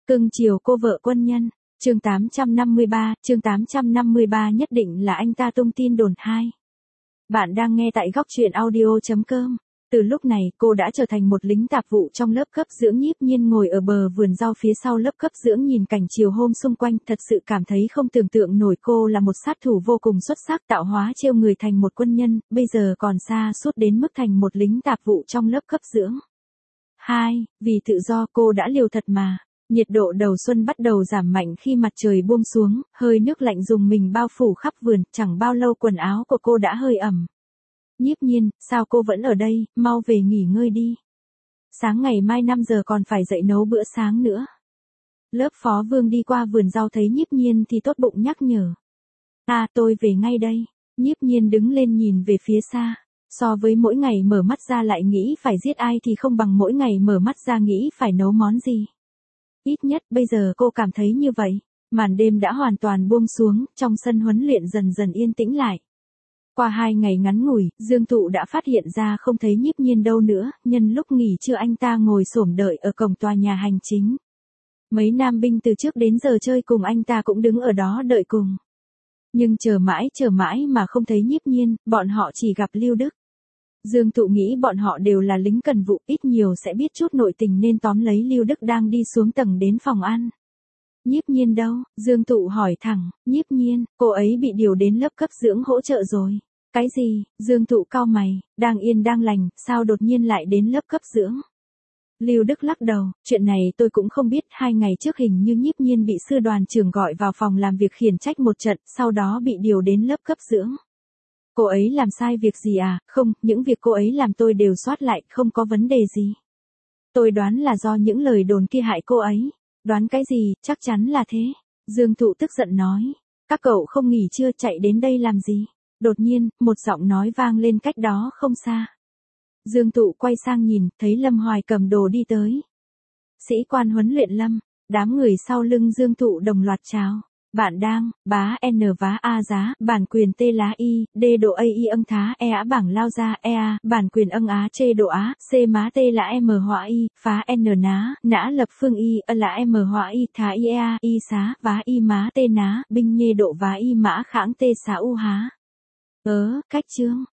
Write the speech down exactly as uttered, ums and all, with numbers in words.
Cưng chiều cô vợ quân nhân. Chương tám trăm năm mươi ba, chương tám trăm năm mươi ba nhất định là anh ta tung tin đồn hai. Bạn đang nghe tại góc truyện audio chấm com. Từ lúc này, cô đã trở thành một lính tạp vụ trong lớp cấp dưỡng. Nhiếp Nhiên ngồi ở bờ vườn rau phía sau lớp cấp dưỡng nhìn cảnh chiều hôm xung quanh, thật sự cảm thấy không tưởng tượng nổi cô là một sát thủ vô cùng xuất sắc, tạo hóa trêu người thành một quân nhân, bây giờ còn xa suốt đến mức thành một lính tạp vụ trong lớp cấp dưỡng. hai. Vì tự do cô đã liều thật mà. Nhiệt độ đầu xuân bắt đầu giảm mạnh khi mặt trời buông xuống, hơi nước lạnh dùng mình bao phủ khắp vườn, chẳng bao lâu quần áo của cô đã hơi ẩm. Nhiếp Nhiên, sao cô vẫn ở đây, mau về nghỉ ngơi đi. Sáng ngày mai năm giờ còn phải dậy nấu bữa sáng nữa. Lớp phó Vương đi qua vườn rau thấy Nhiếp Nhiên thì tốt bụng nhắc nhở. À, tôi về ngay đây. Nhiếp Nhiên đứng lên nhìn về phía xa. So với mỗi ngày mở mắt ra lại nghĩ phải giết ai thì không bằng mỗi ngày mở mắt ra nghĩ phải nấu món gì. Ít nhất bây giờ cô cảm thấy như vậy. Màn đêm đã hoàn toàn buông xuống, trong sân huấn luyện dần dần yên tĩnh lại. Qua hai ngày ngắn ngủi, Dương Thụ đã phát hiện ra không thấy Nhiếp Nhiên đâu nữa, nhân lúc nghỉ trưa anh ta ngồi xổm đợi ở cổng tòa nhà hành chính. Mấy nam binh từ trước đến giờ chơi cùng anh ta cũng đứng ở đó đợi cùng. Nhưng chờ mãi chờ mãi mà không thấy Nhiếp Nhiên, bọn họ chỉ gặp Lưu Đức. Dương Thụ nghĩ bọn họ đều là lính cần vụ, ít nhiều sẽ biết chút nội tình nên tóm lấy Lưu Đức đang đi xuống tầng đến phòng ăn. Nhiếp Nhiên đâu? Dương Thụ hỏi thẳng. Nhiếp Nhiên, cô ấy bị điều đến lớp cấp dưỡng hỗ trợ rồi. Cái gì? Dương Thụ cau mày, đang yên đang lành, sao đột nhiên lại đến lớp cấp dưỡng? Lưu Đức lắc đầu, chuyện này tôi cũng không biết, hai ngày trước hình như Nhiếp Nhiên bị sư đoàn trưởng gọi vào phòng làm việc khiển trách một trận, sau đó bị điều đến lớp cấp dưỡng. Cô ấy làm sai việc gì à? Không, những việc cô ấy làm tôi đều soát lại, không có vấn đề gì. Tôi đoán là do những lời đồn kia hại cô ấy. Đoán cái gì, chắc chắn là thế. Dương Thụ tức giận nói. Các cậu không nghỉ trưa chạy đến đây làm gì? Đột nhiên, một giọng nói vang lên cách đó không xa. Dương Thụ quay sang nhìn, thấy Lâm Hoài cầm đồ đi tới. Sĩ quan huấn luyện Lâm, đám người sau lưng Dương Thụ đồng loạt chào. Bạn đang, bá N vá A giá, bản quyền T lá Y, D độ A Y âng thá E á bảng lao ra E A, bản quyền âng á chê độ Á, C má T là M họa Y, phá N ná, nã lập phương Y, ơ là M họa Y, thá Y A, Y xá, vá Y má T ná, binh nhê độ vá Y mã khãng T xá U há. Ớ, cách chương,